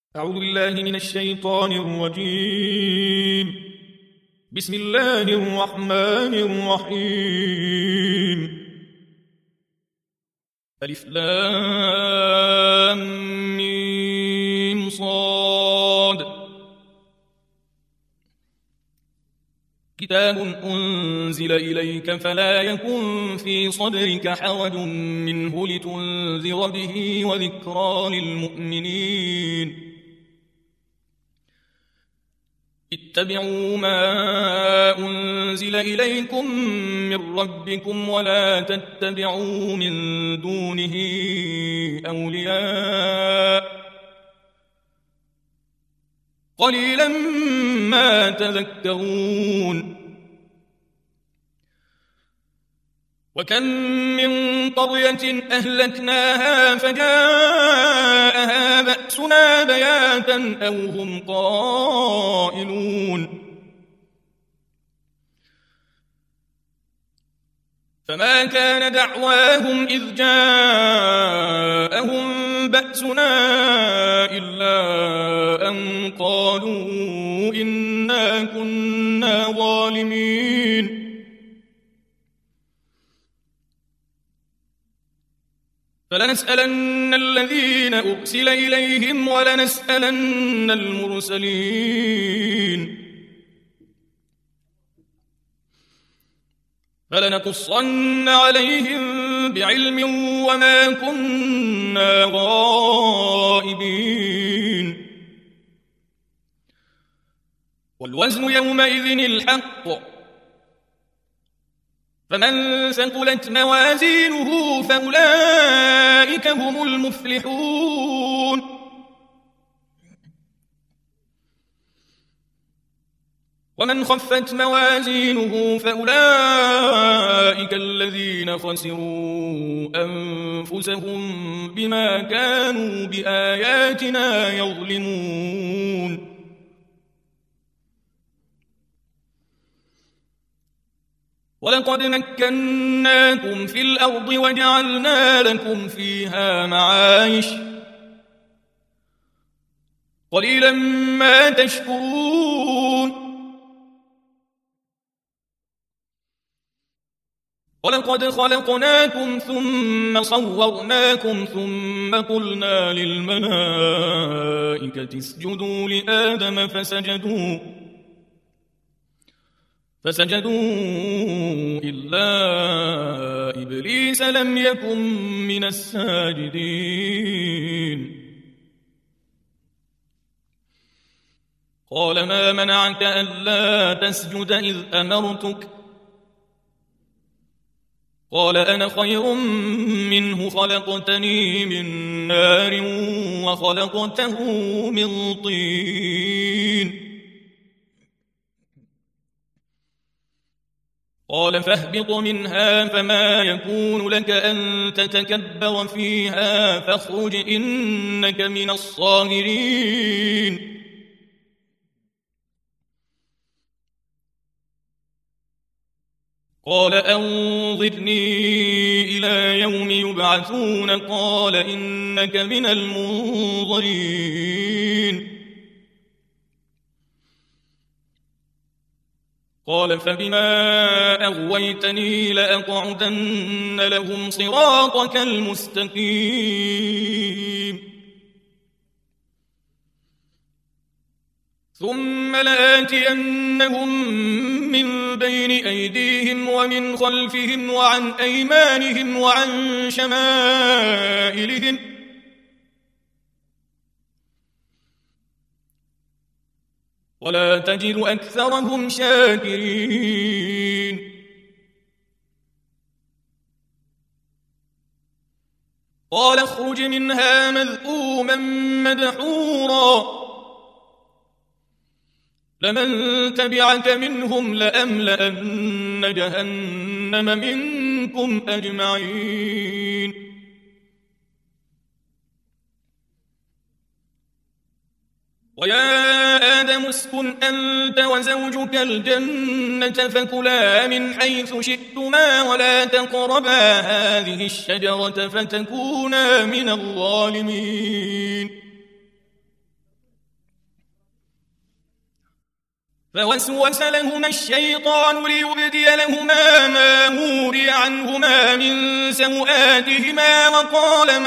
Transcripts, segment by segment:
أعوذ بالله من الشيطان الرجيم. بسم الله الرحمن الرحيم. ألف لام ميم صاد. كتاب أنزل إليك فلا يكن في صدرك حرج منه لتنذر به وذكرى للمؤمنين. اتبعوا ما أنزل إليكم من ربكم ولا تتبعوا من دونه أولياء قليلا ما تذكرون. وكم من قرية أهلكناها فجاءها بأسنا بياتا أو هم قائلون. فما كان دعواهم إذ جاءهم بأسنا إلا أن قالوا إنا كنا ظالمين. فلنسألن الذين أرسل إليهم ولنسألن المرسلين. فلنقصن عليهم بعلم وما كنا غائبين. والوزن يومئذ الحق. فمن ثقلت موازينه فأولئك هم المفلحون. ومن خفت موازينه فأولئك الذين خسروا أنفسهم بما كانوا بآياتنا يظلمون. ولقد مكناكم في الأرض وجعلنا لكم فيها معايش قليلا ما تشكرون. ولقد خلقناكم ثم صورناكم ثم قلنا للملائكة اسجدوا لآدم فسجدوا إلا إبليس لم يكن من الساجدين. قال ما منعك ألا تسجد إذ أمرتك؟ قال أنا خير منه خلقتني من نار وخلقته من طين. قال فاهبط منها فما يكون لك أن تتكبر فيها فاخرج إنك من الصاغرين. قال أنظرني إلى يوم يبعثون قال إنك من المنظرين. قال فبما أغويتني لأقعدن لهم صراطك المستقيم ثم لآتينهم من بين أيديهم ومن خلفهم وعن أيمانهم وعن شمائلهم ولا تجد أكثرهم شاكرين. قال اخرج منها مذءوما مدحورا لمن تبعك منهم لأملأن جهنم منكم أجمعين. ويا آدم اسكن أنت وزوجك الجنة فكلا من حيث شئتما ولا تقربا هذه الشجرة فتكونا من الظالمين. فوسوس لهما الشيطان ليبدي لهما ما وري عنهما من سوآتهما وقال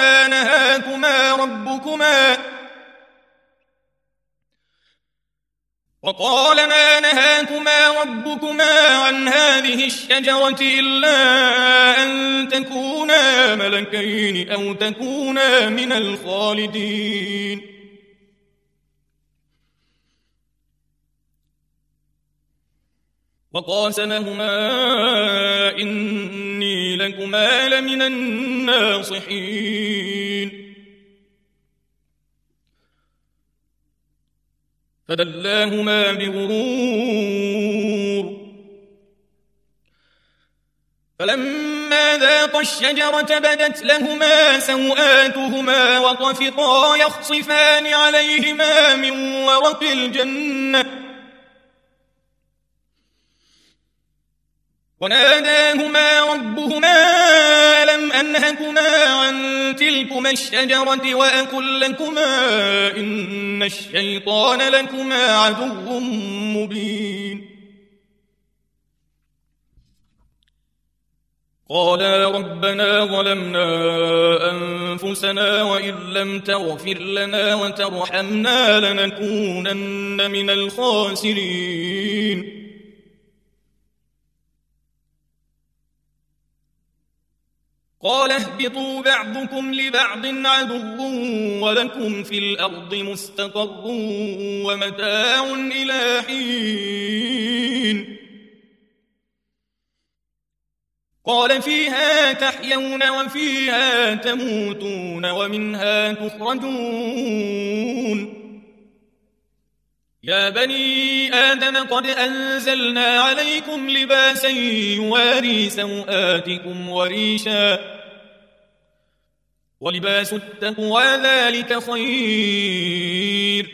ما نهاكما ربكما عن هذه الشجرة إلا أن تكونا ملكين أو تكونا من الخالدين. وقاسمهما إني لكما لمن الناصحين. فدلاهما بغرور فلما ذاقا الشجرة بدت لهما سوآتهما وطفقا يخصفان عليهما من ورق الجنة وناداهما ربهما ألم أنهكما عن تلكما الشجرة وأقل لكما إن الشيطان لكما عدو مبين. قالا ربنا ظلمنا أنفسنا وإن لم تغفر لنا وترحمنا لنكونن من الخاسرين. قال اهبطوا بعضكم لبعض عدو ولكم في الأرض مستقر ومتاع إلى حين. قال فيها تحيون وفيها تموتون ومنها تخرجون. يا بني آدم قد أنزلنا عليكم لباسا يواري سوآتكم وريشا ولباس التقوى ذلك خير.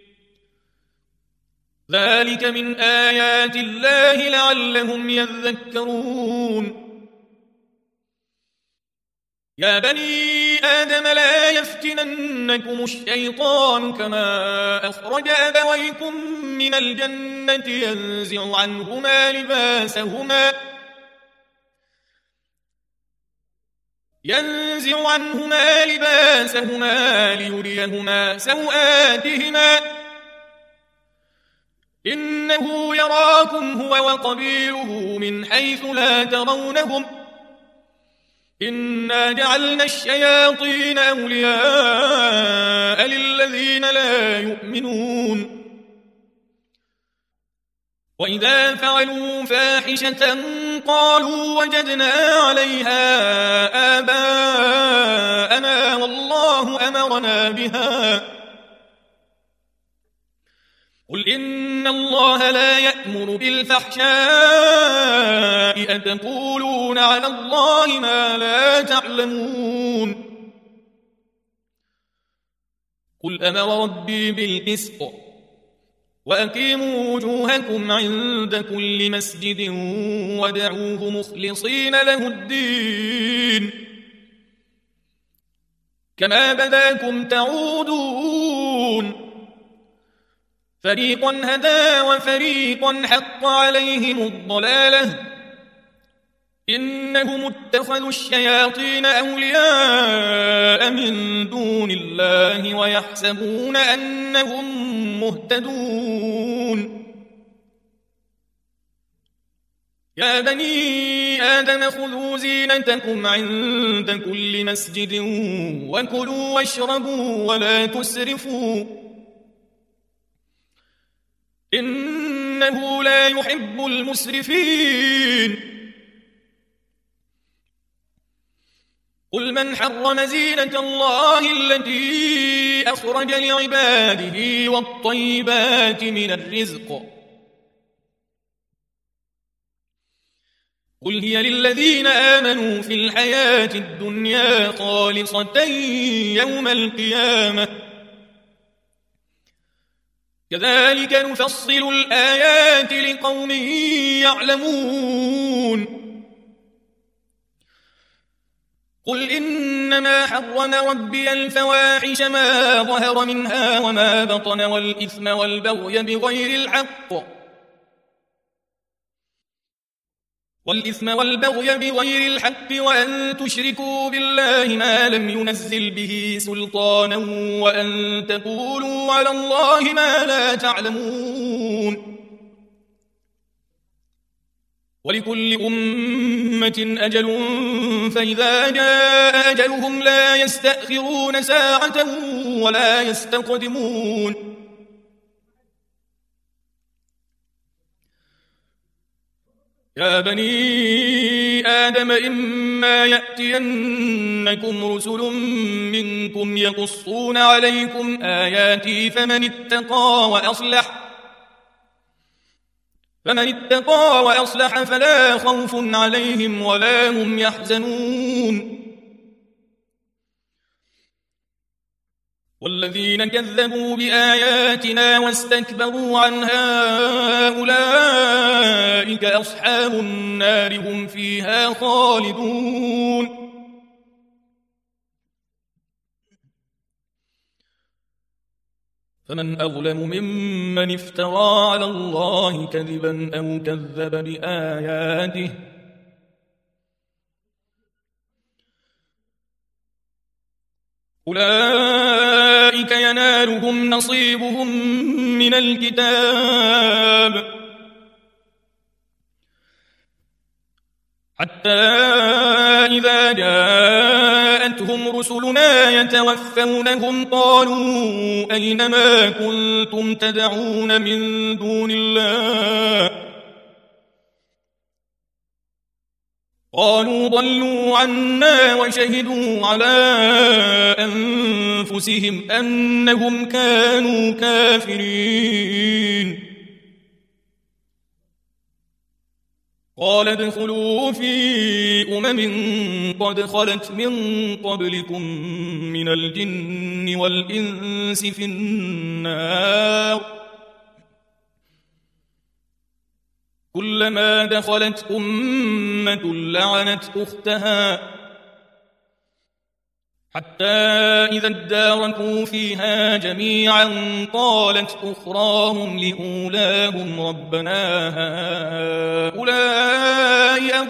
ذلك من آيات الله لعلهم يذكرون. يا بني آدم لا يفتننكم الشيطان كما أخرج أبويكم من الجنة ينزع عنهما لباسهما ليريهما سوآتهما إنه يراكم هو وقبيله من حيث لا ترونهم إنا جعلنا الشياطين أولياء للذين لا يؤمنون. وإذا فعلوا فاحشة قالوا وجدنا عليها آباءنا والله أمرنا بها. قل إن الله لا يأمر بالفحشاء أتقولون على الله ما لا تعلمون. قل أمر ربي بالقسط وأقيموا وجوهكم عند كل مسجد وادعوه مخلصين له الدين كما بداكم تعودون. فريقا هدى وفريقا حق عليهم الضلالة إنهم اتخذوا الشياطين أولياء من دون الله ويحسبون أنهم مهتدون. يا بني آدم خذوا زينتكم عند كل مسجد وكلوا واشربوا ولا تسرفوا إنه لا يحب المسرفين. قل من حرم زينة الله التي أخرج لعباده والطيبات من الرزق قل هي للذين آمنوا في الحياة الدنيا خالصة يوم القيامة كذلك نفصل الآيات لقوم يعلمون. قل إنما حرم ربي الفواحش ما ظهر منها وما بطن والإثم والبغي بغير الحق والإثم والبغي بغير الحق وأن تشركوا بالله ما لم ينزل به سلطانا وأن تقولوا على الله ما لا تعلمون. ولكل أمة أجل فإذا جاء أجلهم لا يستأخرون ساعة ولا يستقدمون. يا بني آدم إما يأتينكم رسل منكم يقصون عليكم آياتي فمن اتقى وأصلح فلا خوف عليهم ولا هم يحزنون. والذين كذبوا بآياتنا واستكبروا عنها أولئك أصحاب النار هم فيها خالدون. فمن أظلم ممن افترى على الله كذبا أو كذب بآياته أولئك ينالهم نصيبهم من الكتاب حتى إذا جاءتهم رسلنا يتوفونهم قالوا أين ما كنتم تدعون من دون الله قالوا ضلوا عنا وشهدوا على أنفسهم أنهم كانوا كافرين. قال ادخلوا في قد خلت من قبلكم من الجن والإنس في النار كلما دخلت أمة لعنت أختها حتى إذا اداركوا فيها جميعا قالت أخراهم لأولاهم ربنا هؤلاء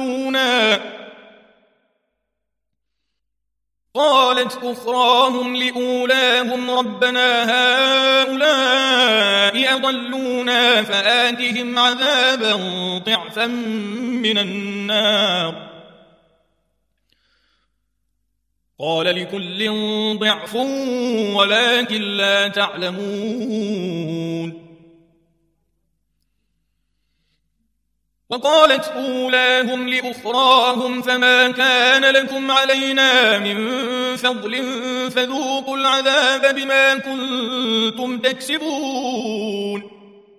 أضلونا فآتهم عذابا ضعفا من النار قال لكل ضعف ولكن لا تعلمون. وقالت أولاهم لأخراهم فما كان لكم علينا من فضل فذوقوا العذاب بما كنتم تكسبون.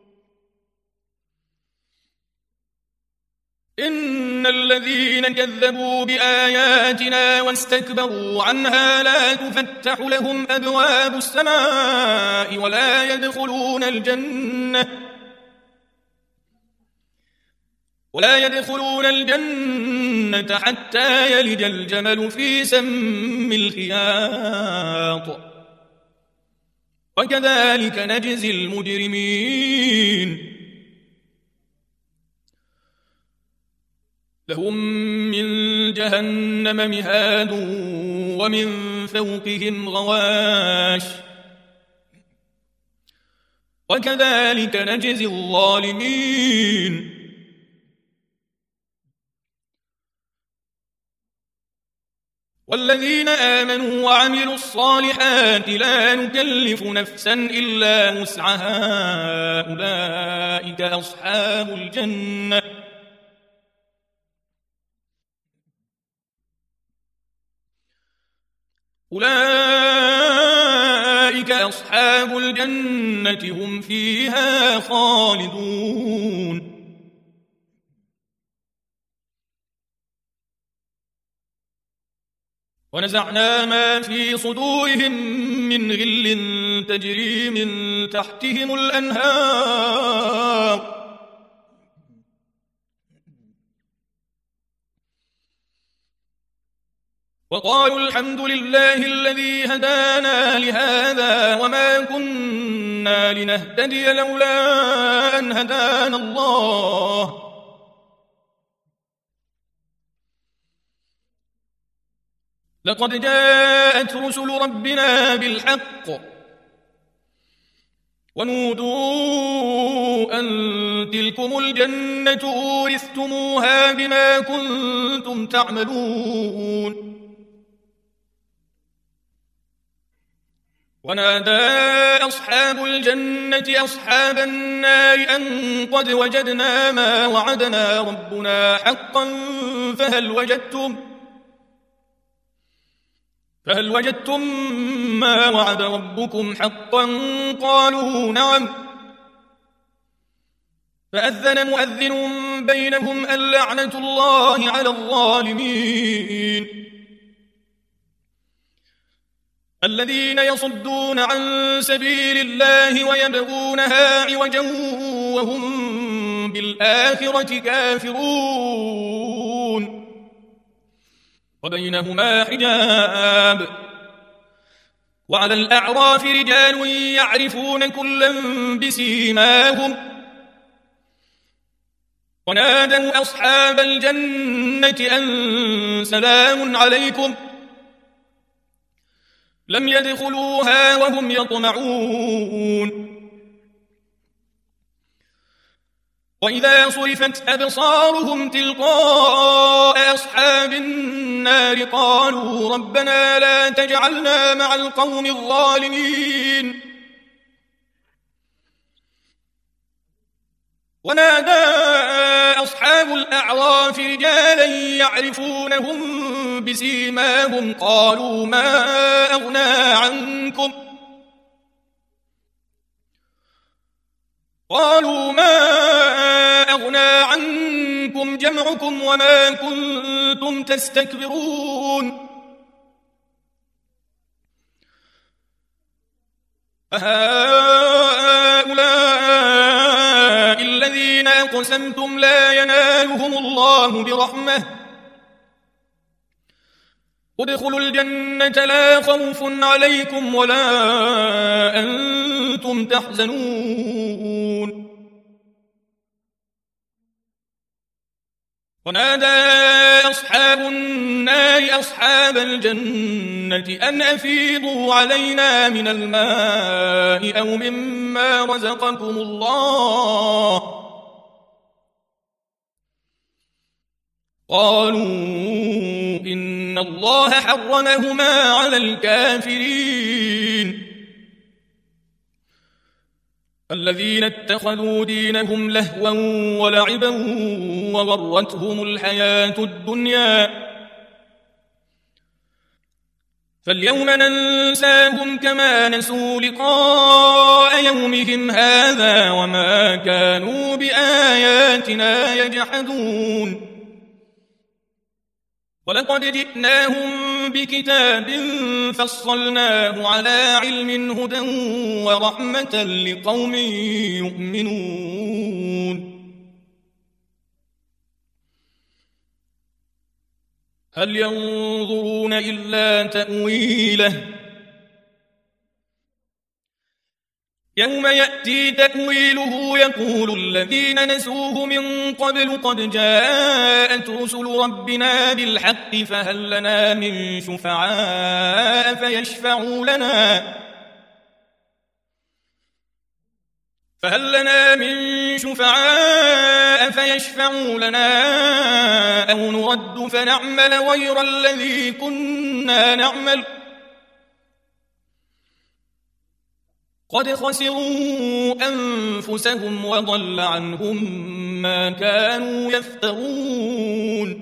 إن الذين كذبوا بآياتنا واستكبروا عنها لا تفتح لهم أبواب السماء ولا يدخلون الجنة حتى يلج الجمل في سم الخياط وكذلك نجزي المجرمين. لهم من جهنم مهاد ومن فوقهم غواش وكذلك نجزي الظالمين. والذين آمنوا وعملوا الصالحات لا نكلف نفسا إلا وسعها أولئك أصحاب الجنة هم فيها خالدون. ونزعنا ما في صدورهم من غل تجري من تحتهم الأنهار وقالوا الحمد لله الذي هدانا لهذا وما كنا لنهتدي لولا أن هدانا الله لقد جاءت رسل ربنا بالحق ونودوا أن تلكم الجنة أورثتموها بما كنتم تعملون ونادى أصحاب الجنة أصحاب النار أن قد وجدنا ما وعدنا ربنا حقا فهل وجدتم ما وعد ربكم حقا قالوا نعم فأذن مؤذن بينهم اللعنة الله على الظالمين الذين يصدون عن سبيل الله ويبغونها عوجا وهم بالآخرة كافرون وبينهما حجاب وعلى الأعراف رجال يعرفون كلا بسيماهم ونادوا أصحاب الجنة أن سلام عليكم لم يدخلوها وهم يطمعون وإذا صرفت أبصارهم تلقاء أصحاب النار قالوا ربنا لا تجعلنا مع القوم الظالمين ونادى أصحاب الأعراف رجالا يعرفونهم بسيماهم قالوا ما أغنى عنكم جمعكم وما كنتم تستكبرون فهؤلاء الذين أقسمتم لا ينالهم الله برحمة ادخلوا الجنة لا خوف عليكم ولا أنتم تحزنون ونادى أصحاب النار أصحاب الجنة أن أفيضوا علينا من الماء أو مما رزقكم الله قالوا إن الله حرمهما على الكافرين الذين اتخذوا دينهم لهوا ولعبا وغرتهم الحياة الدنيا فاليوم ننساهم كما نسوا لقاء يومهم هذا وما كانوا بآياتنا يجحدون ولقد جئناهم بكتاب فصلناه على علم هدى ورحمة لقوم يؤمنون هل ينظرون إلا تأويله يوم يأتي تأويله يقول الذين نسوه من قبل قد جاءت رسل ربنا بالحق فهل لنا من شفعاء فيشفعوا لنا أو نرد فنعمل غير الذي كنا نعمل قد خسروا أنفسهم وضل عنهم ما كانوا يفترون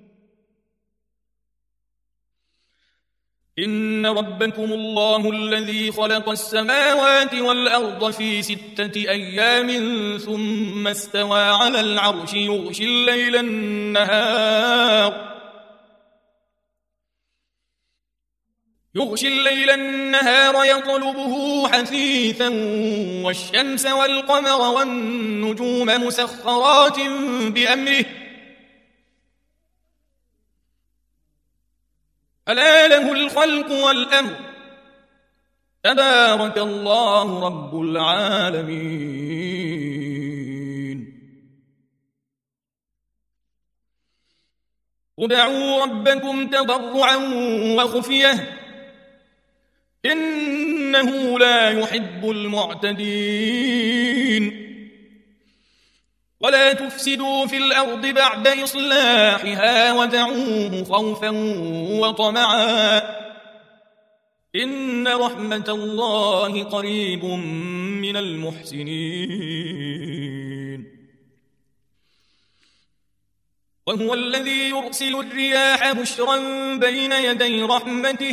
إن ربكم الله الذي خلق السماوات والأرض في 6 أيام ثم استوى على العرش يغشي الليل النهار يطلبه حثيثا والشمس والقمر والنجوم مسخرات بأمره ألا له الخلق والأمر تبارك الله رب العالمين. ادعوا ربكم تضرعا وخفية إنه لا يحب المعتدين ولا تفسدوا في الأرض بعد إصلاحها ودعوه خوفا وطمعا إن رحمة الله قريب من المحسنين وهو الذي يرسل الرياح بشرا بين يدي رحمته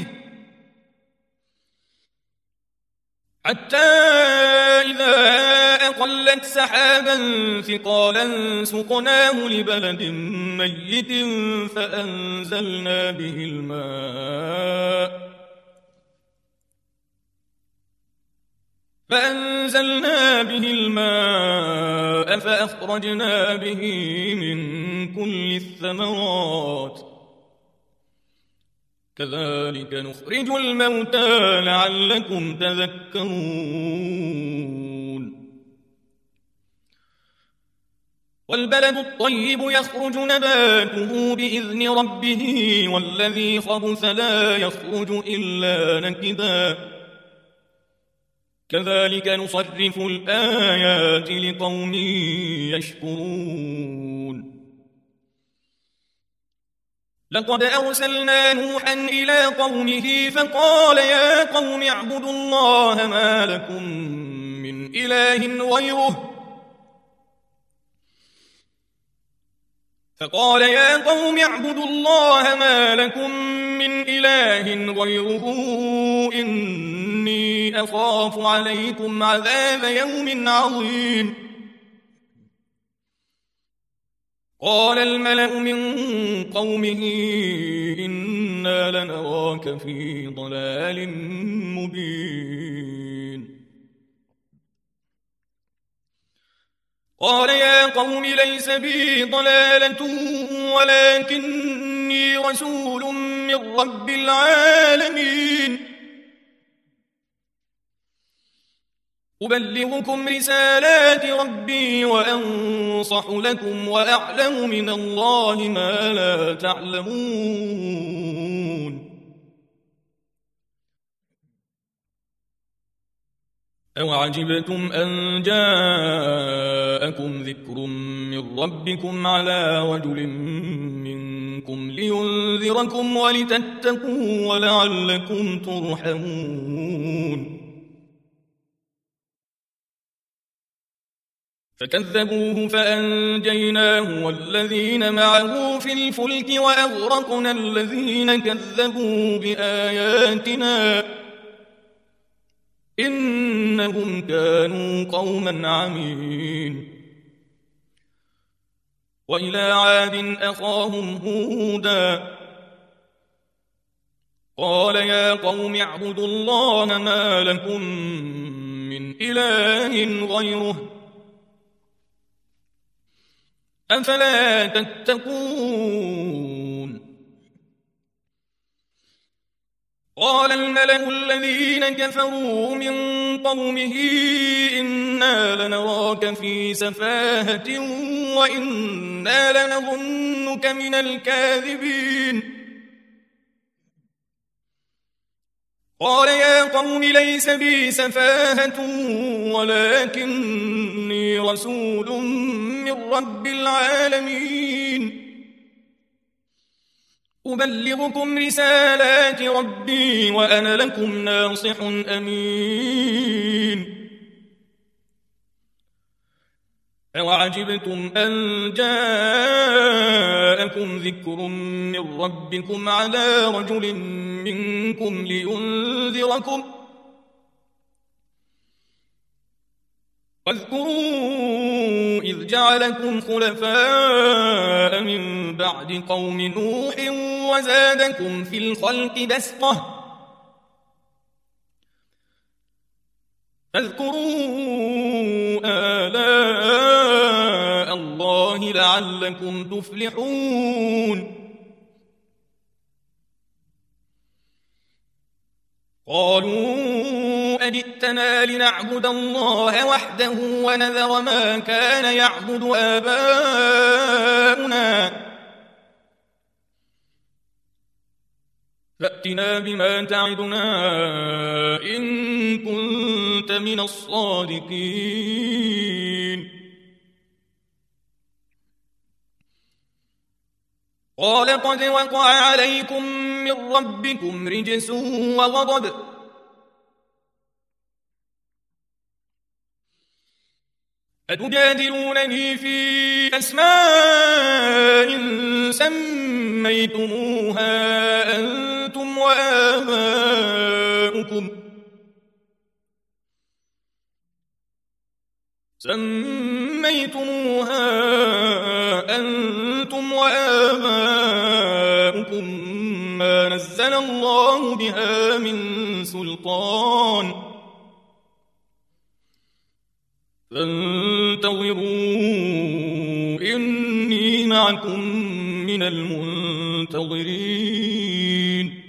حتى إذا أقلت سحابا ثقالا سقناه لبلد ميت فأنزلنا به الماء فأخرجنا به من كل الثمرات كذلك نخرج الموتى لعلكم تذكرون والبلد الطيب يخرج نباته بإذن ربه والذي خبث لا يخرج إلا نكدا كذلك نصرف الآيات لقوم يشكرون لقد أرسلنا نوحا إلى قومه فقال يا قوم اعبدوا الله ما لكم من إله غيره إني أخاف عليكم عذاب يوم عظيم قال الملأ من قومه إنا لنراك في ضلال مبين قال يا قوم ليس بي ضلالة ولكني رسول من رب العالمين أبلغكم رسالات ربي وأنصح لكم وأعلم من الله ما لا تعلمون أوعجبتم أن جاءكم ذكر من ربكم على رجل منكم لينذركم ولتتقوا ولعلكم ترحمون فكذبوه فأنجيناه والذين معه في الفلك وأغرقنا الذين كذبوا بآياتنا إنهم كانوا قوما عمين وإلى عاد أخاهم هودا قال يا قوم اعبدوا الله ما لكم من إله غيره أفلا تتقون قال الملأ الذين كفروا من قومه إنا لنراك في سفاهة وإنا لنظنك من الكاذبين قال يا قوم ليس بي سفاهة ولكني رسول من رب العالمين أبلغكم رسالات ربي وأنا لكم ناصح أمين أوعجبتم أن جاءكم ذكر من ربكم على رجل منكم لينذركم واذكروا إذ جعلكم خلفاء من بعد قوم نوح وزادكم في الخلق بسطة فاذكروا آلاء الله لعلكم تفلحون قالوا أجئتنا لنعبد الله وحده ونذر ما كان يعبد آباؤنا فأتنا بما تعدنا إن كنت من الصادقين. قال قد وقع عليكم من ربكم رجس وغضب أتجادلونني في أسماء سميتموها أنتم وآباؤكم ما نزل الله بها من سلطان فانتظروا إني معكم من المنتظرين.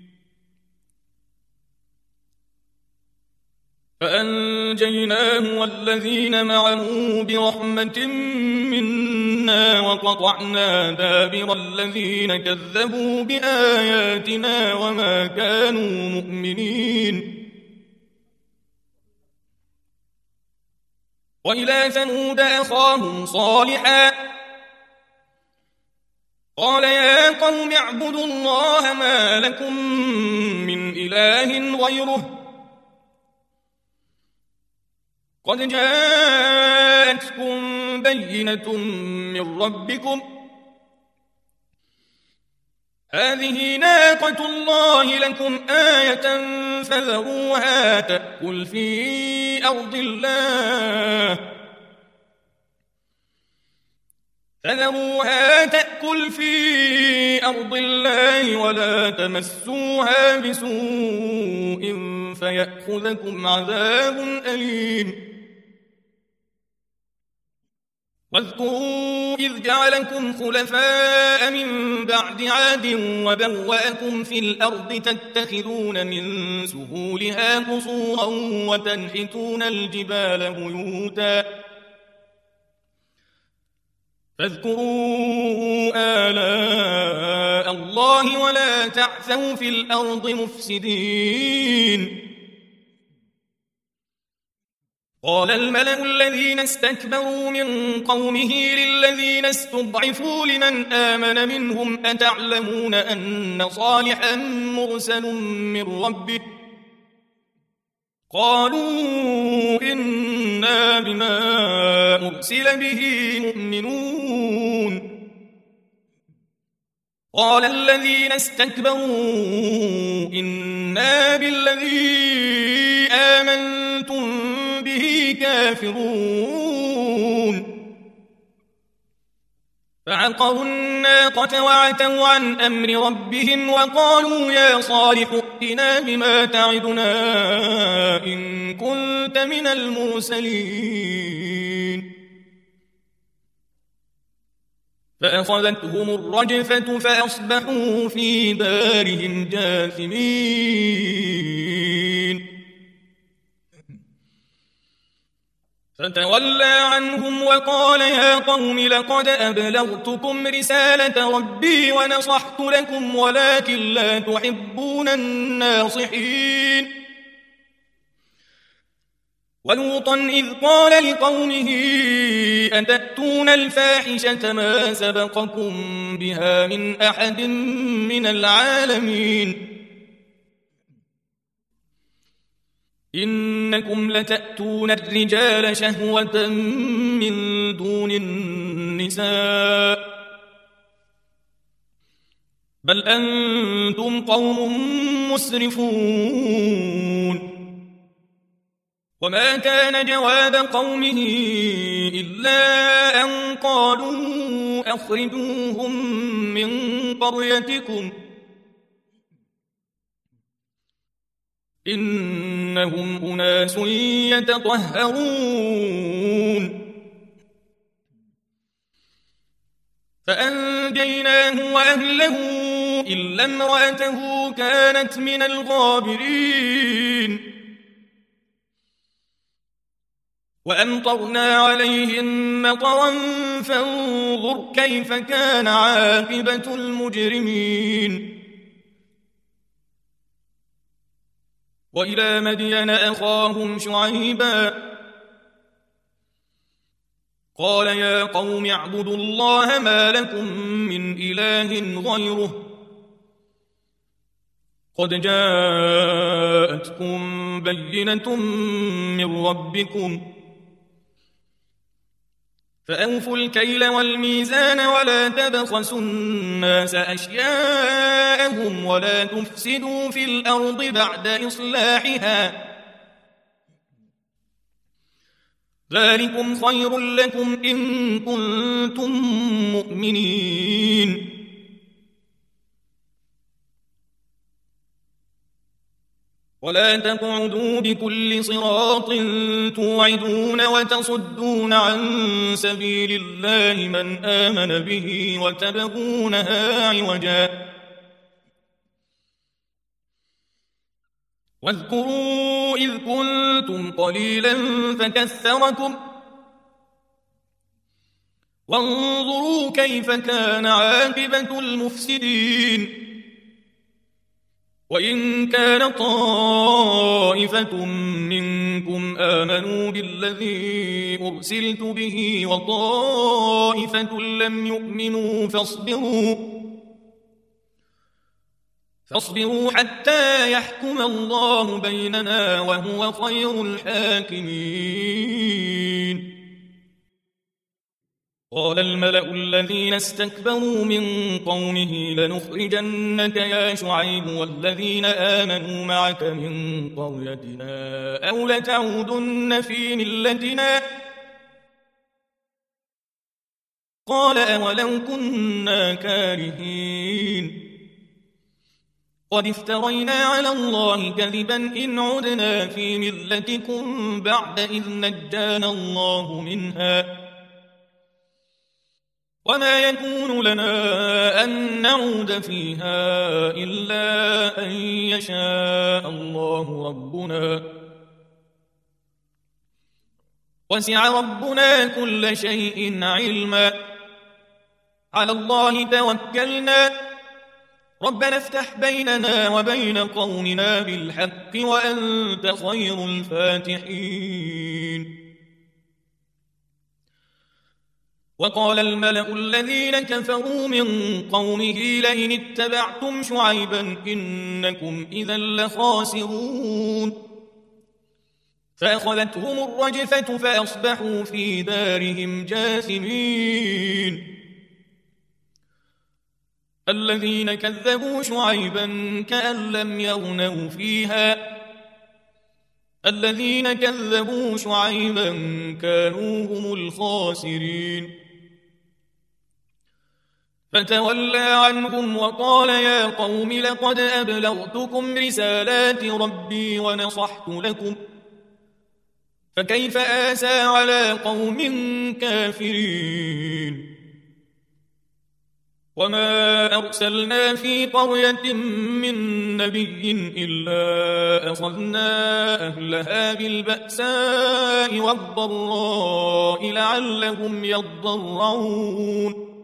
فأنجيناه والذين معه برحمة منا وقطعنا دابر الذين كذبوا بآياتنا وما كانوا مؤمنين. وإلى ثمود أخاهم صالحا قال يا قوم اعبدوا الله ما لكم من إله غيره قد جاءتكم بينة من ربكم هذه ناقة الله لكم آية فذروها تأكل في أرض الله ولا تمسوها بسوء فيأخذكم عذاب أليم. واذكروا إذ جعلكم خلفاء من بعد عاد وبوأكم في الأرض تتخذون من سهولها قصورا وتنحتون الجبال بيوتا فاذكروا آلاء الله ولا تعثوا في الأرض مفسدين. قال الملأ الذين استكبروا من قومه للذين استضعفوا لمن آمن منهم أتعلمون أن صالحا مرسل من ربه قالوا إنا بما أرسل به مؤمنون. قال الذين استكبروا إنا بالذي آمنتم به كافرون. فعقروا الناقة وعتوا عن أمر ربهم وقالوا يا صالح ائتنا بما تعدنا إن كنت من المرسلين. فأخذتهم الرجفة فأصبحوا في دارهم جاثمين. فتولى عنهم وقال يا قوم لقد أبلغتكم رسالة ربي ونصحت لكم ولكن لا تحبون الناصحين. ولوطا إذ قال لقومه أتأتون الفاحشة ما سبقكم بها من أحد من العالمين إنكم لتأتون الرجال شهوة من دون النساء بل أنتم قوم مسرفون. وما كان جواب قومه إلا أن قالوا أخرجوهم من قريتكم إنهم أناس يتطهرون. فأنجيناه وأهله إلا امرأته كانت من الغابرين. وأمطرنا عليهم مطرا فانظر كيف كان عاقبة المجرمين. وإلى مدين أخاهم شعيبا قال يا قوم اعبدوا الله ما لكم من إله غيره قد جاءتكم بينة من ربكم فأوفوا الكيل والميزان ولا تبخسوا الناس أشياءهم ولا تفسدوا في الأرض بعد إصلاحها ذلكم خير لكم إن كنتم مؤمنين ولا تقعدوا بكل صراط توعدون وتصدون عن سبيل الله من آمن به وتبغونها عوجا واذكروا إذ كنتم قليلا فكثركم وانظروا كيف كان عاقبة المفسدين وإن كان طائفة منكم آمنوا بالذي أرسلت به وطائفة لم يؤمنوا فاصبروا حتى يحكم الله بيننا وهو خير الحاكمين قال الملأ الذين استكبروا من قومه لنخرجنك يا شعيب والذين آمنوا معك من قريتنا أو لتعودن في ملتنا قال أولو كنا كارهين قد افترينا على الله كذبا إن عدنا في ملتكم بعد إذ نجانا الله منها وما يكون لنا أن نعود فيها إلا أن يشاء الله ربنا وسع ربنا كل شيء علما على الله توكلنا ربنا افتح بيننا وبين قومنا بالحق وأنت خير الفاتحين وقال الملأ الذين كفروا من قومه لئن اتبعتم شعيبا إنكم إذا لخاسرون فأخذتهم الرجفة فأصبحوا في دارهم جاثمين الذين كذبوا شعيبا كأن لم يغنوا فيها الذين كذبوا شعيبا كانوا هم الخاسرين فتولى عنهم وقال يا قوم لقد أبلغتكم رسالات ربي ونصحت لكم فكيف آسى على قوم كافرين وما أرسلنا في قرية من نبي إلا أخذنا أهلها بالبأساء والضراء لعلهم يضرعون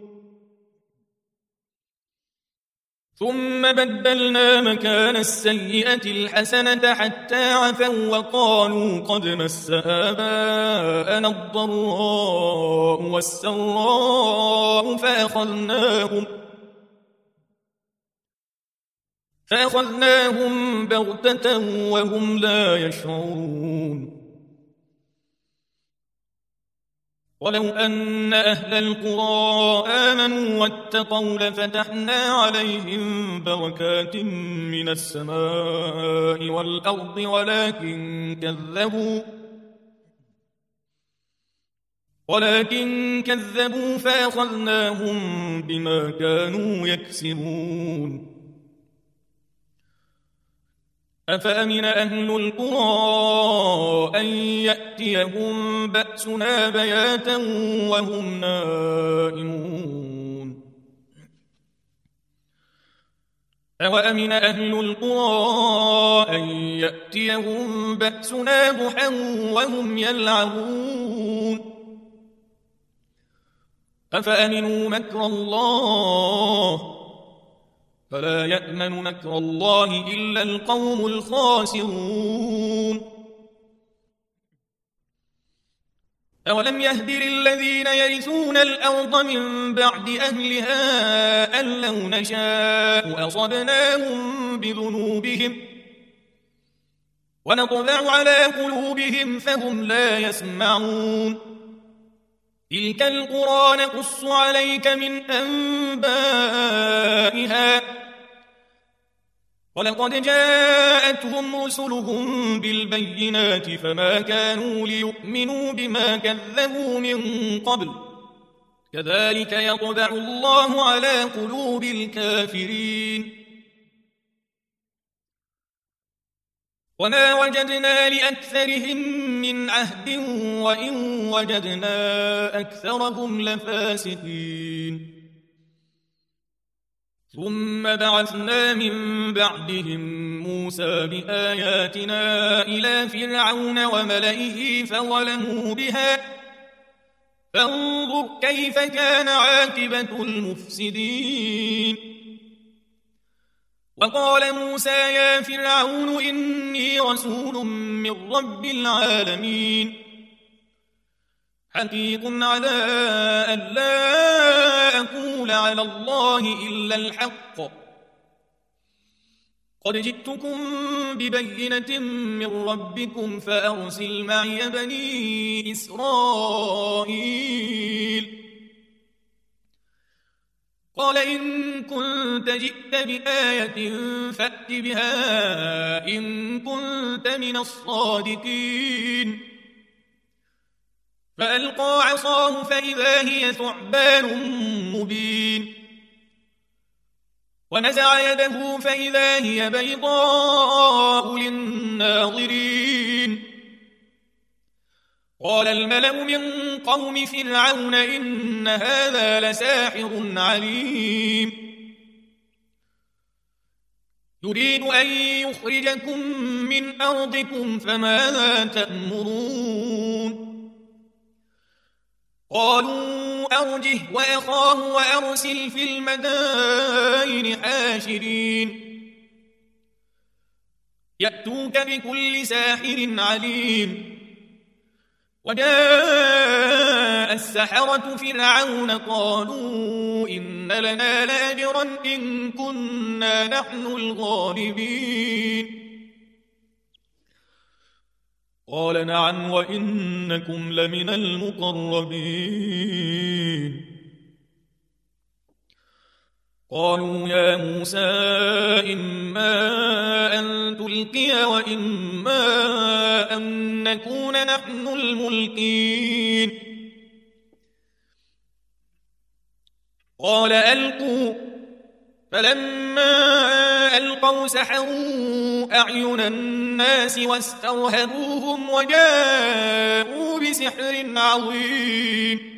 ثم بدلنا مكان السيئة الحسنة حتى عفوا وقالوا قد مس آباءنا الضراء والسراء فأخذناهم بغتة وهم لا يشعرون ولو أن أهل القرى آمنوا واتقوا لفتحنا عليهم بركات من السماء والأرض ولكن كذبوا فأخذناهم بما كانوا يكسبون أفأمن أهل القرى أن يأتيهم بأسنا بياتا وهم نائمون أوأمن أهل القرى أن يأتيهم بأسنا ضحى وهم يلعبون أفأمنوا مكر الله فلا يأمن مكر الله إلا القوم الخاسرون. أولم يهد للذين يرثون الأرض من بعد أهلها أن لو نشاء أصبناهم بذنوبهم ونطبع على قلوبهم فهم لا يسمعون. تلك القرى نقص عليك من أنبائها ولقد جاءتهم رسلهم بالبينات فما كانوا ليؤمنوا بما كذبوا من قبل كذلك يطبع الله على قلوب الكافرين. وما وجدنا لأكثرهم من عهد وإن وجدنا أكثرهم لفاسقين. ثم بعثنا من بعدهم موسى بآياتنا إلى فرعون وملئه فظلموا بها فانظر كيف كان عاقبة المفسدين. وقال موسى يا فرعون إني رسول من رب العالمين حقيق على أن لا أقول على الله إلا الحق قد جئتكم ببينة من ربكم فأرسل معي بني إسرائيل. قال إن كنت جئت بآية فأت بها إن كنت من الصادقين. فألقى عصاه فإذا هي ثعبان مبين ونزع يده فإذا هي بيضاء للناظرين. قال الملأ من قوم فرعون إن هذا لساحر عليم يريد أن يخرجكم من أرضكم فماذا تأمرون. قالوا أرجه وأخاه وأرسل في المدائن حاشرين يأتوك بكل ساحر عليم. وجاء السحرة فرعون قالوا إن لنا لأجرا إن كنا نحن الغالبين. قال نعم وإنكم لمن المقربين. قالوا يا موسى إما أن تلقي وإما أن نكون نحن الملقين. قال ألقوا فلما ألقوا سحروا أعين الناس واسترهبوهم وجاءوا بسحر عظيم.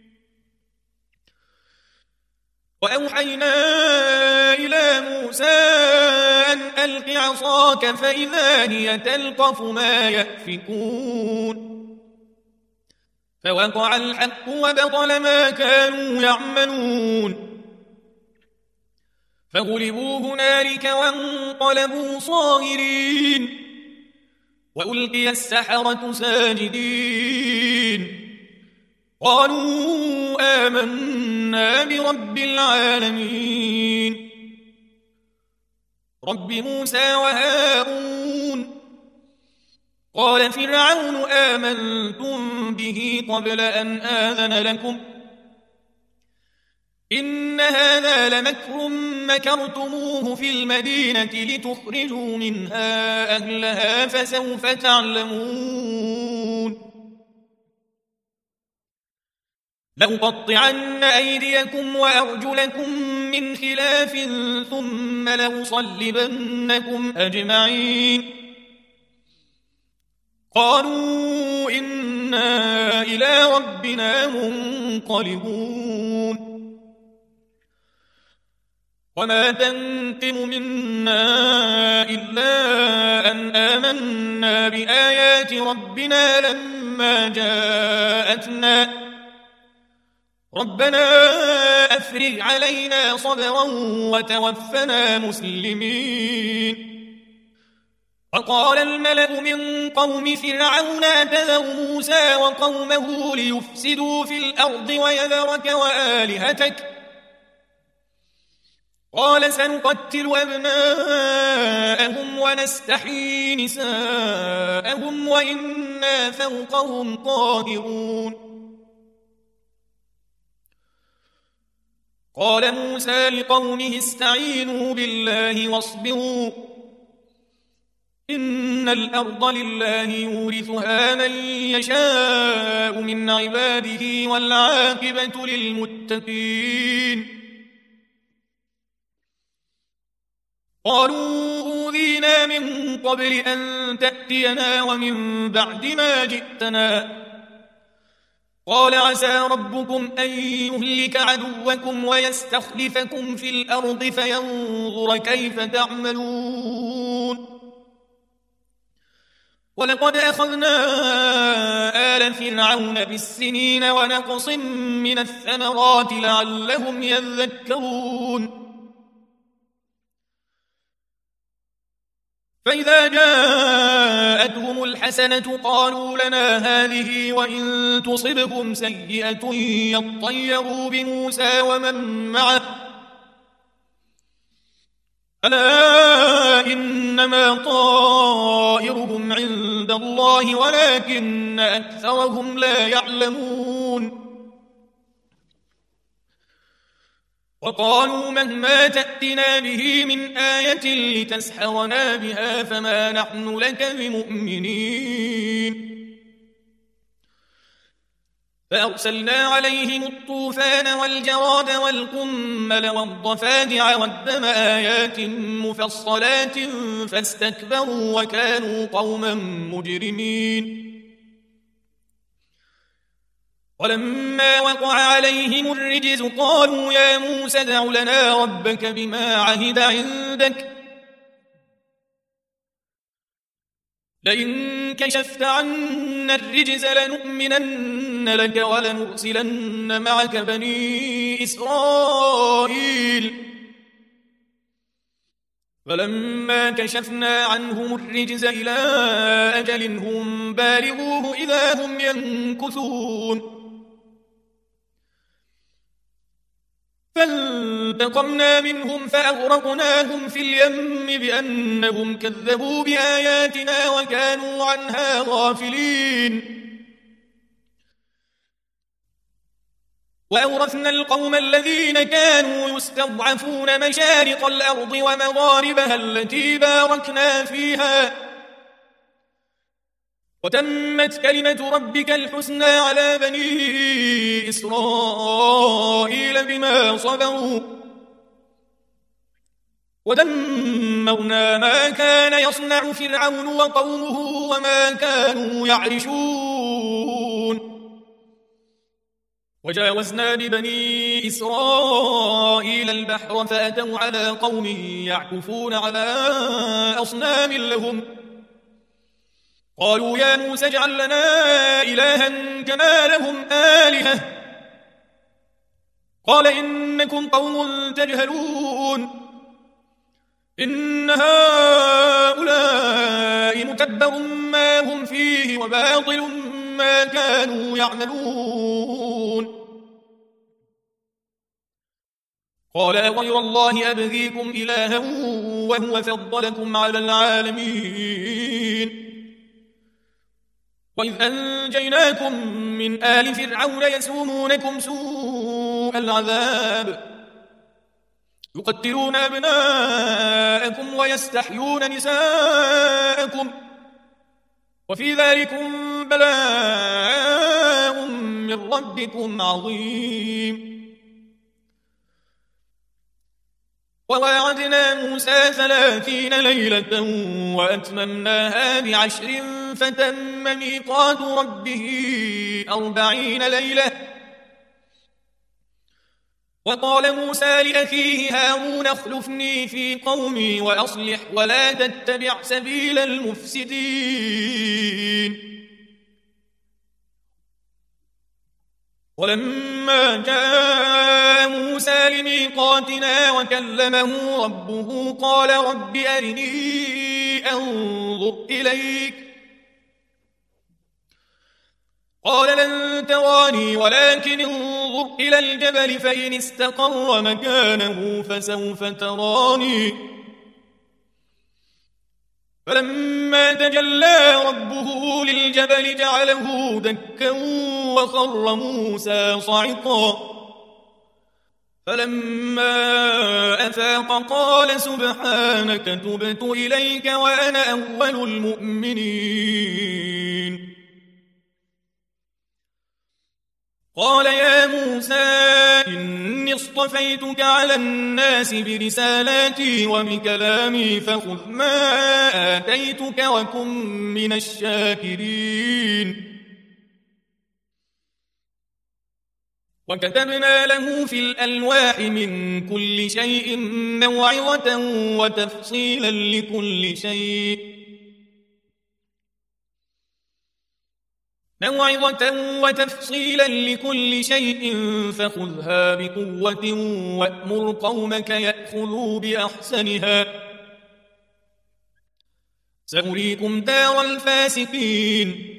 وأوحينا إلى موسى أن ألق عصاك فإذا هي تلقف ما يأفكون. فوقع الحق وبطل ما كانوا يعملون فغلبوا هنالك وانقلبوا صاغرين وألقي السحرة ساجدين قالوا آمنا برب العالمين رب موسى وهارون. قال فرعون آمنتم به قبل أن آذن لكم إن هذا لمكر مكرتموه في المدينة لتخرجوا منها أهلها فسوف تعلمون. لأقطعن أيديكم وأرجلكم من خلاف ثم لأصلبنكم أجمعين. قالوا إنا إلى ربنا منقلبون. وما تنقم منا إلا أن آمنا بآيات ربنا لما جاءتنا ربنا أفرغ علينا صبرا وتوفنا مسلمين. وقال الملأ من قوم فرعون أتذر موسى وقومه ليفسدوا في الأرض ويذرك وآلهتك؟ قال سنقتل أبناءهم ونستحيي نساءهم وإنا فوقهم قاهرون. قال موسى لقومه استعينوا بالله واصبروا إن الأرض لله يورثها من يشاء من عباده والعاقبة للمتقين. قالوا أوذينا من قبل أن تأتينا ومن بعد ما جئتنا. قال عسى ربكم أن يهلك عدوكم ويستخلفكم في الأرض فينظر كيف تعملون. ولقد أخذنا آل فرعون بالسنين ونقص من الثمرات لعلهم يذكرون. فإذا جاءتهم الحسنة قالوا لنا هذه وإن تصبهم سيئة يطيروا بموسى ومن معه ألا إنما طائرهم عند الله ولكن أكثرهم لا يعلمون. وقالوا مهما تأتنا به من آية لتسحرنا بها فما نحن لك بمؤمنين. فأرسلنا عليهم الطوفان والجراد والقمل والضفادع والدم آيات مفصلات فاستكبروا وكانوا قوما مجرمين. ولما وقع عليهم الرجز قالوا يا موسى ادع لنا ربك بما عهد عندك لئن كشفت عنا الرجز لنؤمنن لك ولنرسلن معك بني إسرائيل. فلما كشفنا عنهم الرجز إلى أجل هم بالغوه إذا هم ينكثون. فانتقمنا منهم فأغرقناهم في اليم بأنهم كذبوا بآياتنا وكانوا عنها غافلين. وأورثنا القوم الذين كانوا يستضعفون مشارق الأرض ومغاربها التي باركنا فيها وتمت كلمة ربك الحسنى على بني إسرائيل بما صبروا ودمرنا ما كان يصنع فرعون وقومه وما كانوا يعرشون. وجاوزنا ببني إسرائيل البحر فأتوا على قوم يعكفون على أصنام لهم قالوا يا موسى اجعل لنا إلها كما لهم آلهة قال إنكم قوم تجهلون إن هؤلاء متبر ما هم فيه وباطل ما كانوا يعملون. قال غير الله أبغيكم إلها وهو فضلكم على العالمين. وإذ أنجيناكم من آل فرعون يسومونكم سوء العذاب يقتلون أبناءكم ويستحيون نساءكم وفي ذلكم بلاء من ربكم عظيم. وواعدنا موسى 30 ليلة وأتممناها ب10 فتم ميقات ربه 40 ليلة. وقال موسى لأخيه هارون اخلفني في قومي وأصلح ولا تتبع سبيل المفسدين. ولما جاء موسى لميقاتنا وكلمه ربه قال رب أرني أنظر إليك قال لن تراني ولكن انظر إلى الجبل فإن استقر مكانه فسوف تراني فلما تجلى ربه للجبل جعله دكا وخر موسى صعقا فلما أفاق قال سبحانك تبت إليك وأنا أول المؤمنين قال يا موسى إني اصطفيتك على الناس برسالاتي وبكلامي فخذ ما آتيتك وكن من الشاكرين وكتبنا له في الألواح من كل شيء موعظة وتفصيلا لكل شيء فخذها بقوة وأمر قومك يأخذوا بأحسنها سأريكم دار الفاسقين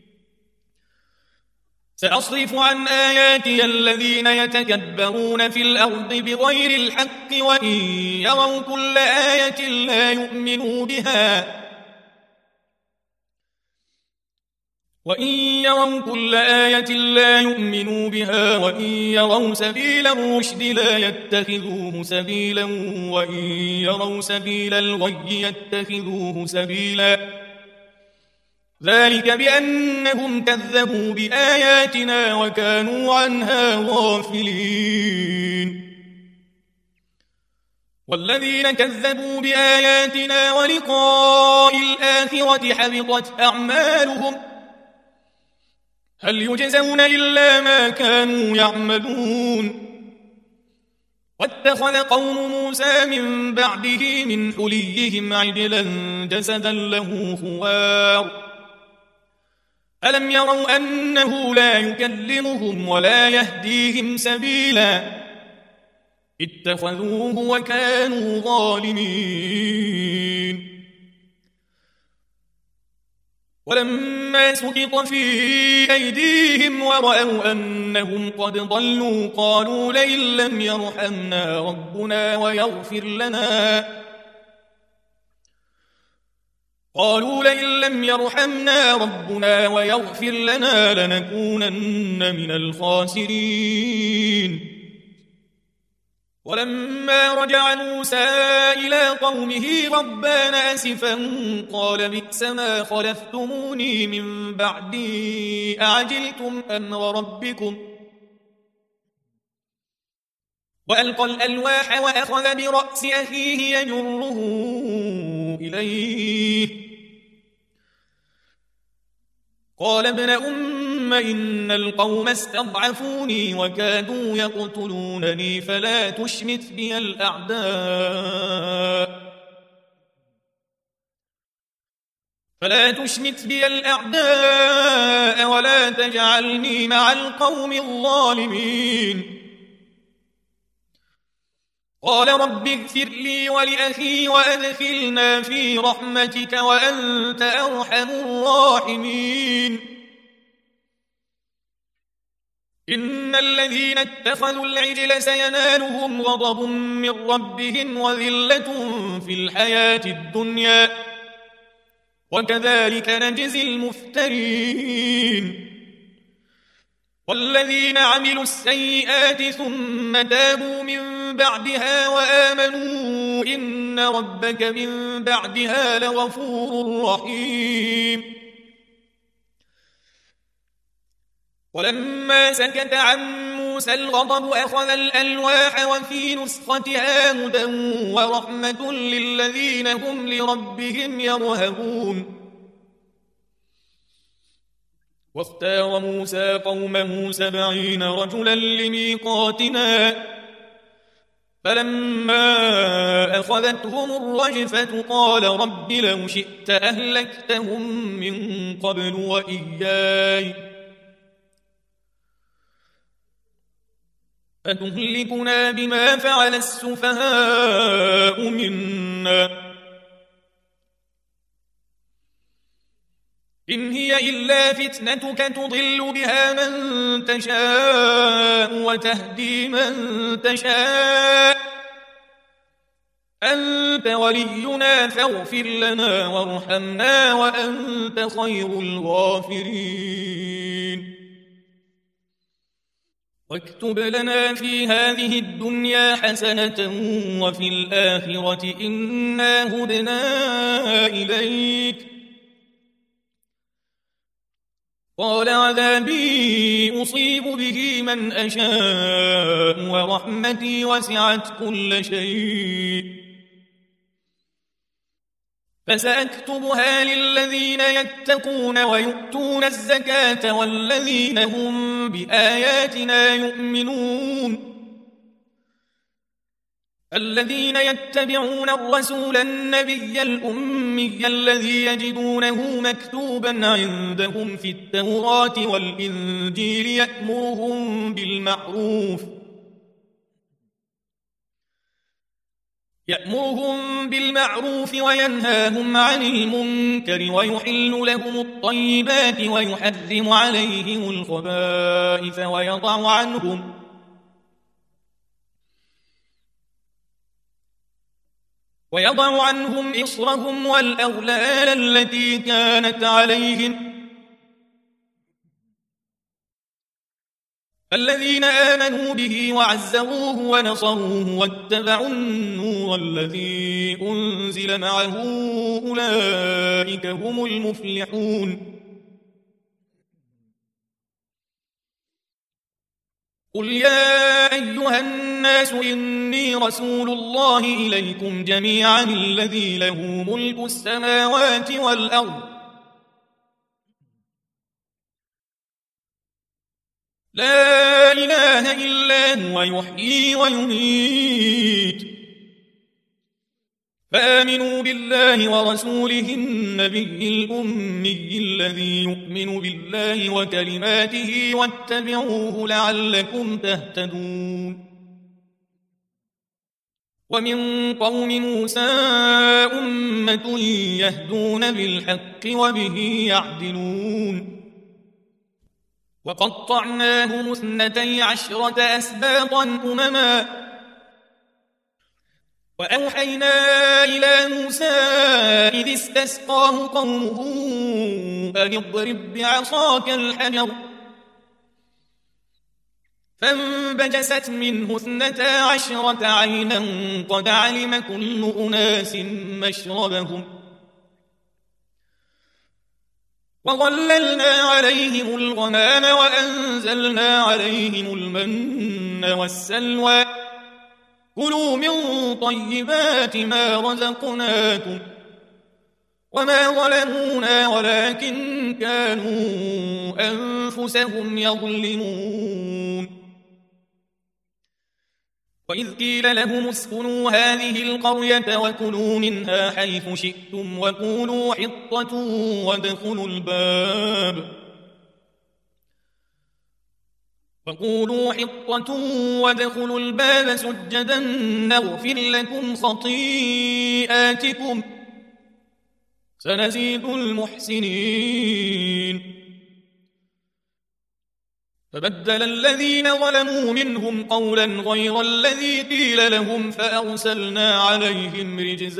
سأصرف عن آياتي الذين يتكبرون في الأرض بغير الحق وإن يروا كل آية لا يؤمنوا بها وإن يروا سبيل الرشد لا يتخذوه سبيلا وإن يروا سبيل الغي يتخذوه سبيلا ذلك بأنهم كذبوا بآياتنا وكانوا عنها غافلين والذين كذبوا بآياتنا ولقاء الآخرة حبطت أعمالهم هل يجزون إلا ما كانوا يعملون واتخذ قوم موسى من بعده من حليهم عجلا جسدا له خوار ألم يروا أنه لا يكلمهم ولا يهديهم سبيلا اتخذوه وكانوا ظالمين ولما سقط في أيديهم ورأوا أنهم قد ضلوا قالوا لئن لم يرحمنا ربنا ويغفر لنا لنكونن من الخاسرين ولما رجع موسى إلى قومه غضبان أسفا قال بئس ما خلفتموني من بعدي أعجلتم أمر ربكم وألقى الألواح وأخذ برأس أخيه يجره إليه قال ابن أم إن القوم استضعفوني وكادوا يقتلونني فلا تشمت بي الأعداء ولا تجعلني مع القوم الظالمين قال رب اغفر لي ولأخي وأدخلنا في رحمتك وأنت أرحم الراحمين إن الذين اتخذوا العجل سينالهم غضب من ربهم وذلة في الحياة الدنيا وكذلك نجزي المفترين والذين عملوا السيئات ثم تابوا من بعدها وآمنوا إن ربك من بعدها لغفور رحيم ولما سكت عن موسى الغضب أخذ الألواح وفي نسختها هدى ورحمة للذين هم لربهم يرهبون واختار موسى قومه 70 رجلا لميقاتنا فلما أخذتهم الرجفة قال رب لو شئت أهلكتهم من قبل وإياي أتهلكنا بما فعل السفهاء منا إن هي إلا فتنتك تضل بها من تشاء وتهدي من تشاء أنت ولينا فاغفر لنا وارحمنا وأنت خير الغافرين واكتب لنا في هذه الدنيا حسنة وفي الآخرة إنا هدنا إليك قال عذابي أصيب به من أشاء ورحمتي وسعت كل شيء فسأكتبها للذين يتقون ويؤتون الزكاة والذين هم بآياتنا يؤمنون الذين يتبعون الرسول النبي الأمي الذي يجدونه مكتوبا عندهم في التوراة والإنجيل يأمرهم بالمعروف وينهاهم عن المنكر ويحل لهم الطيبات ويحرم عليهم الخبائث ويضع عنهم إصرهم والأغلال التي كانت عليهم الذين آمنوا به وعزروه ونصروه واتبعوا النور الذي أنزل معه أولئك هم المفلحون قل يا أيها الناس إني رسول الله إليكم جميعا الذي له ملك السماوات والأرض لا إله إلا هو يحيي ويميت فآمنوا بالله ورسوله النبي الأمي الذي يؤمن بالله وكلماته واتبعوه لعلكم تهتدون ومن قوم موسى أمة يهدون بالحق وبه يعدلون وقطعناهم 12 أسباطا أمما وأوحينا إلى موسى إذ استسقاه قومه أن اضرب بعصاك الحجر فانبجست منه 12 عينا قد علم كل أناس مشربهم وظللنا عليهم الغمام وأنزلنا عليهم المن والسلوى كلوا من طيبات ما رزقناكم وما ظلمونا ولكن كانوا أنفسهم يظلمون وإذ قيل لهم اسكنوا هذه القرية وكلوا منها حيث شئتم وقولوا حطة وادخلوا الباب سجدا نغفر لكم خطيئاتكم سنزيد المحسنين فبدل الذين ظلموا منهم قولا غير الذي قيل لهم فأرسلنا عليهم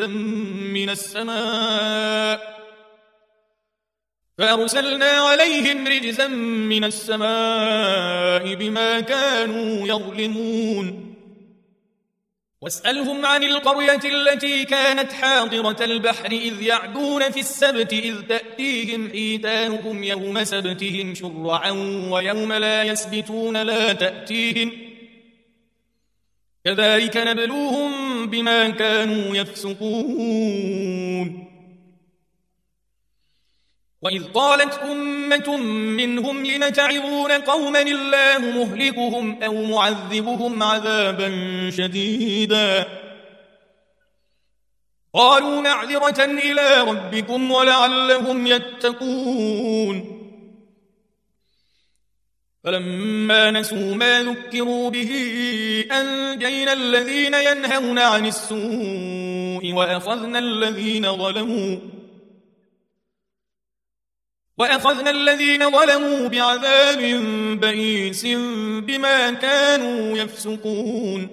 رجزا من السماء بما كانوا يظلمون واسألهم عن القرية التي كانت حاضرة البحر إذ يعدون في السبت إذ تأتيهم حيتانهم يوم سبتهم شرعا ويوم لا يسبتون لا تأتيهم كذلك نبلوهم بما كانوا يفسقون وإذ قالت أمة منهم لم تعظون قوما الله مهلكهم أو معذبهم عذابا شديدا قالوا معذرة إلى ربكم ولعلهم يتقون فلما نسوا ما ذكروا به أنجينا الذين ينهون عن السوء وأخذنا الذين ظلموا بعذاب بئيس بما كانوا يفسقون.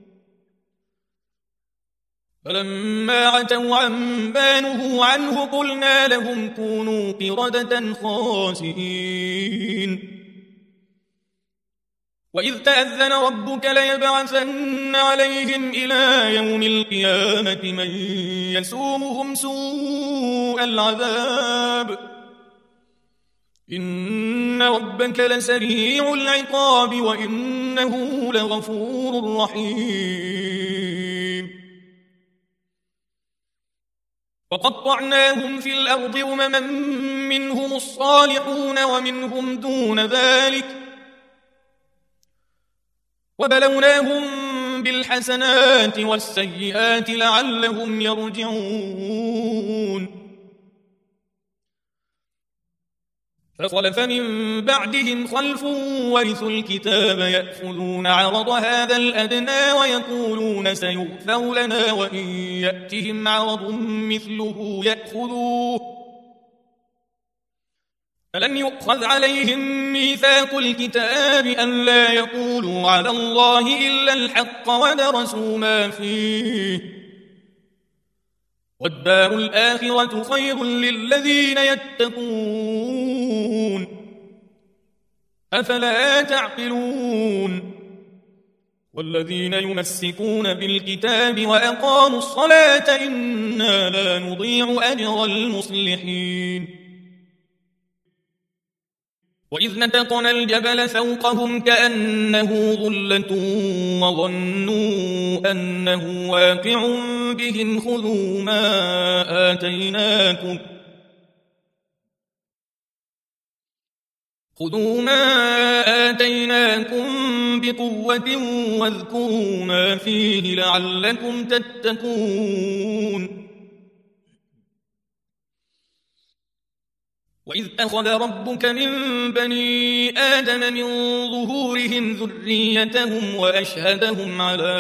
فلما عتوا عما نهوا عنه قلنا لهم كونوا قردة خاسئين. وإذ تأذن ربك ليبعثن عليهم إلى يوم القيامة من يسومهم سوء العذاب إن ربك لسريع العقاب وإنه لغفور رحيم. وقطعناهم في الأرض أمما منهم الصالحون ومنهم دون ذلك وبلوناهم بالحسنات والسيئات لعلهم يرجعون. فخلف من بعدهم خلف ورثوا الكتاب يأخذون عرض هذا الأدنى ويقولون سيغفر لنا وإن يأتهم عرض مثله يأخذوه فلم يؤخذ عليهم ميثاق الكتاب أن لا يقولوا على الله إلا الحق ودرسوا ما فيه والدار الآخرة خير للذين يتقون أفلا تعقلون. والذين يمسكون بالكتاب وأقاموا الصلاة إنا لا نضيع أجر المصلحين. وإذ نتقنا الجبل فوقهم كأنه ظلة وظنوا أنه واقع بهم خذوا ما آتيناكم بقوة واذكروا ما فيه لعلكم تتقون. وإذ أخذ ربك من بني آدم من ظهورهم ذريتهم وأشهدهم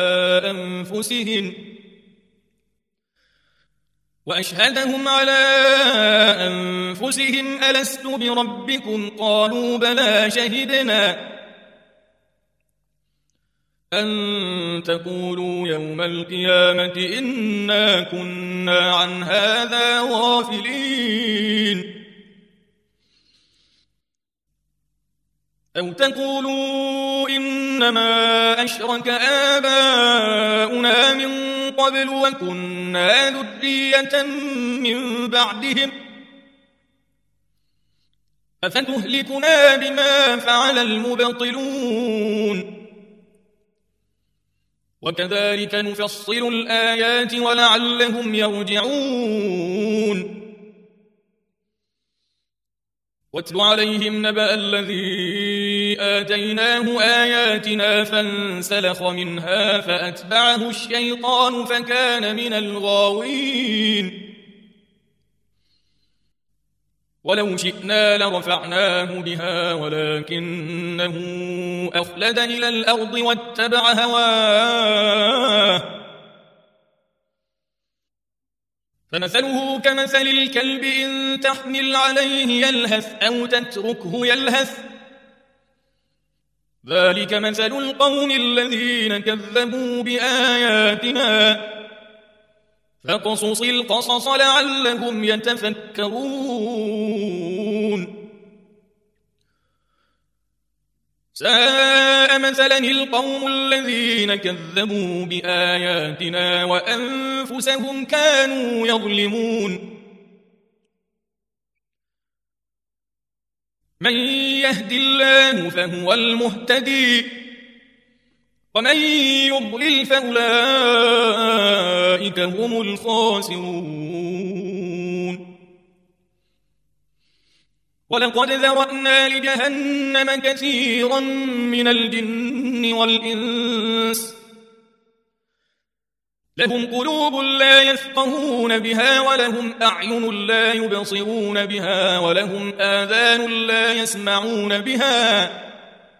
على أنفسهم ألست بربكم قالوا بلى شهدنا أن تقولوا يوم القيامة إنا كنا عن هذا غافلين أو تقولوا إنما أشرك آباؤنا من قبل وكنا ذرية من بعدهم أفتهلكنا بما فعل المبطلون وكذلك نفصل الآيات ولعلهم يرجعون. واتل عليهم نبأ الذي آتيناه آياتنا فانسلخ منها فأتبعه الشيطان فكان من الغاوين. ولو شئنا لرفعناه بها ولكنه أخلد إلى الأرض واتبع هواه فمثله كمثل الكلب إن تحمل عليه يلهث أو تتركه يلهث ذلك مثل القوم الذين كذبوا بآياتنا فاقصص القصص لعلهم يتفكرون. ساء مثلا القوم الذين كذبوا بآياتنا وأنفسهم كانوا يظلمون. من يهد الله فهو المهتدي ومن يضلل فأولئك هم الخاسرون. ولقد ذرأنا لجهنم كثيرا من الجن والإنس لهم قلوب لا يفقهون بها ولهم أعين لا يبصرون بها ولهم آذان لا يسمعون بها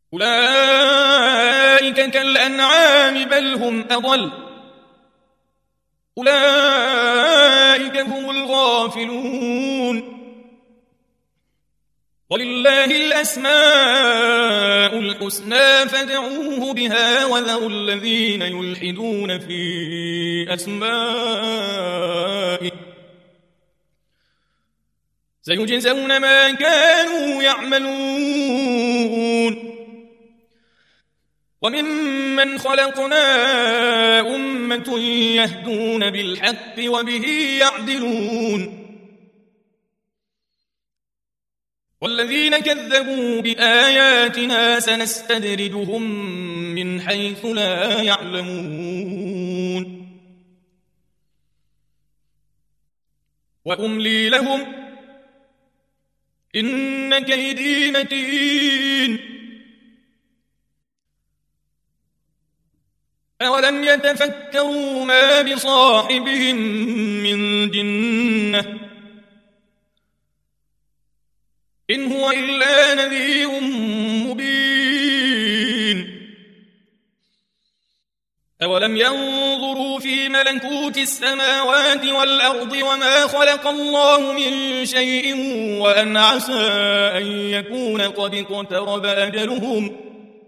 أولئك كالأنعام بل هم أضل أولئك هم الغافلون ولله الأسماء الحسنى فادعوه بها وذروا الذين يلحدون في أسمائه سيجزون ما كانوا يعملون وممن خلقنا أمة يهدون بالحق وبه يعدلون والذين كذبوا بآياتنا سنستدرجهم من حيث لا يعلمون وأملي لهم إن كيدي متين أولم يتفكروا ما بصاحبهم من جنة إن هو إلا نذير مبين أولم ينظروا في ملكوت السماوات والأرض وما خلق الله من شيء وأن عسى أن يكون قد اقترب أجلهم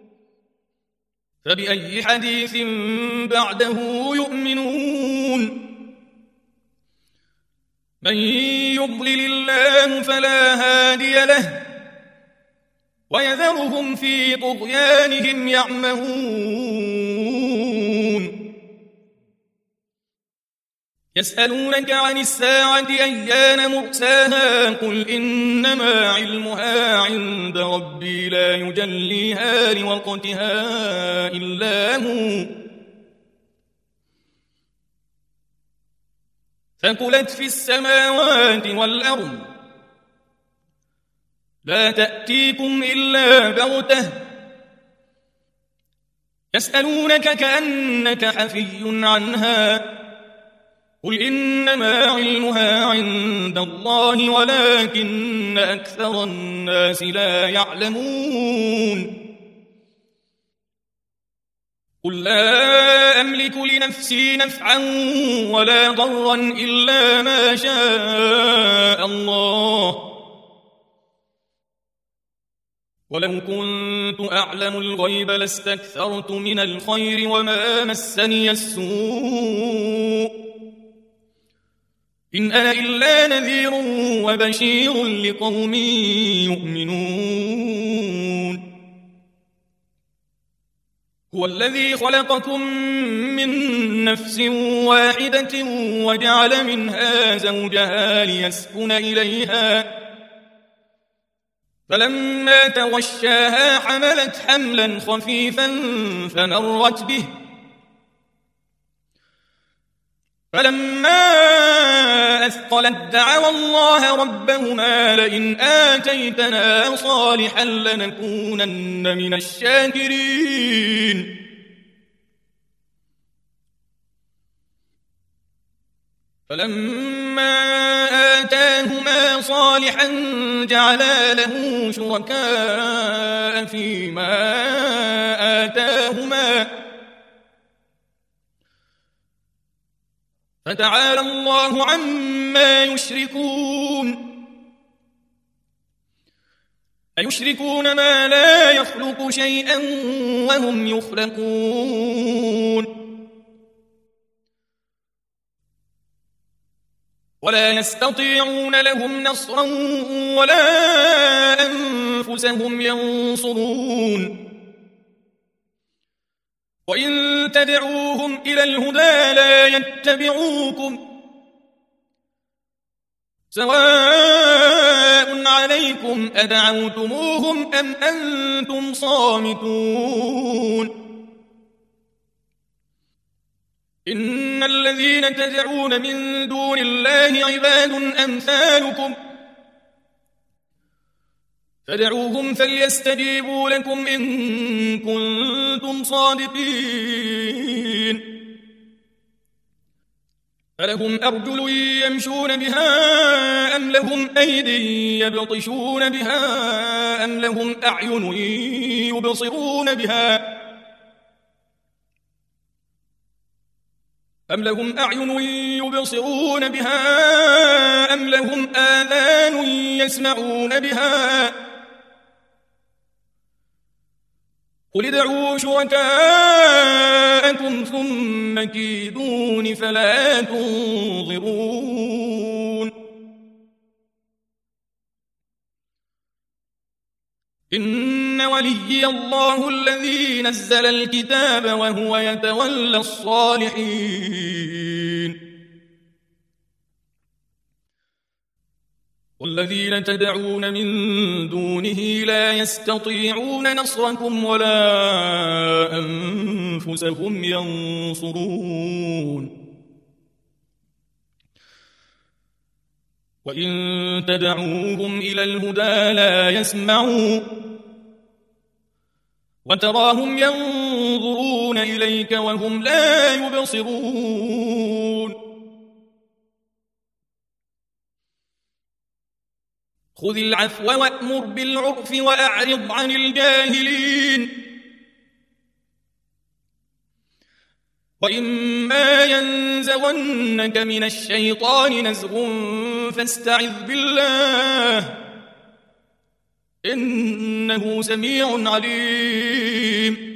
فبأي حديث بعده يؤمنون من يضلل الله فلا هادي له ويذرهم في طغيانهم يعمهون يسألونك عن الساعة أيان مرساها قل إنما علمها عند ربي لا يجليها لوقتها إلا هو ثقلت في السماوات والأرض لا تأتيكم إلا بغتة يسألونك كأنك حفي عنها قل إنما علمها عند الله ولكن أكثر الناس لا يعلمون قل لا أملك لنفسي نفعا ولا ضرا إلا ما شاء الله ولو كنت أعلم الغيب لاستكثرت من الخير وما مسني السوء إن أنا إلا نذير وبشير لقوم يؤمنون هو الذي خلقكم من نفس واحدة وجعل منها زوجها ليسكن إليها فلما تغشاها حملت حملا خفيفا فمرت به فلما أثقلت دعوا الله ربهما لئن آتيتنا صالحا لنكونن من الشاكرين فلما آتاهما صالحا جعلا له شركاء فيما آتاهما فتعالى الله عما يشركون أيشركون ما لا يخلق شيئا وهم يخلقون ولا يستطيعون لهم نصرا ولا أنفسهم ينصرون وإن تدعوهم إلى الهدى لا يتبعوكم سواء عليكم أدعوتموهم أم أنتم صامتون إن الذين تدعون من دون الله عباد أمثالكم فادعوهم فليستجيبوا لكم إن كنتم صادقين ألهم أرجل يمشون بها أم لهم أيد يبطشون بها أم لهم أعين يبصرون بها أم لهم آذان يسمعون بها قل ادعوا شركاءكم ثم كيدون فلا تنظرون إن وليي الله الذي نزل الكتاب وهو يتولى الصالحين والذين تدعون من دونه لا يستطيعون نصركم ولا أنفسهم ينصرون وإن تدعوهم إلى الهدى لا يسمعوا وتراهم ينظرون إليك وهم لا يبصرون خذ العفو وأمر بالعرف وأعرض عن الجاهلين وإما ينزغنك من الشيطان نزغ فاستعذ بالله إنه سميع عليم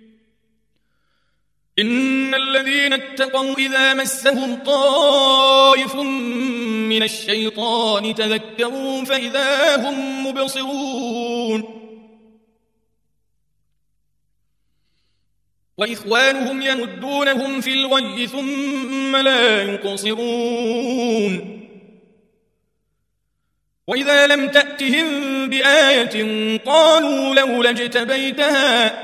إن الذين اتقوا إذا مسهم طائف من الشيطان تذكروا فإذا هم مبصرون وإخوانهم يمدونهم في الغي ثم لا يقصرون وإذا لم تأتهم بآية قالوا لولا اجتبيتها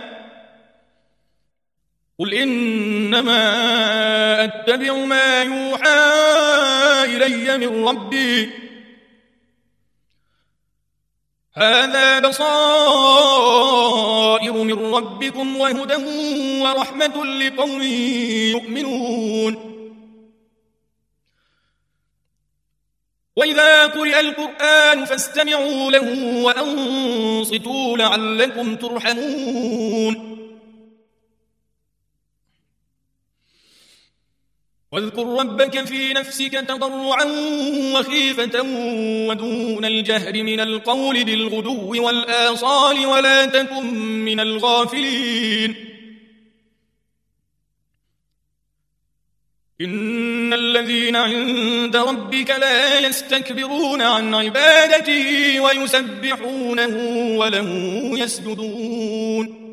قل إنما أتبع ما يوحى إلي من ربي هذا بصائر من ربكم وهدى ورحمة لقوم يؤمنون وإذا قرئ القرآن فاستمعوا له وأنصتوا لعلكم ترحمون واذكر ربك في نفسك تضرعا وخيفة ودون الجهر من القول بالغدو والآصال ولا تكن من الغافلين إن الذين عند ربك لا يستكبرون عن عبادته ويسبحونه وله يسجدون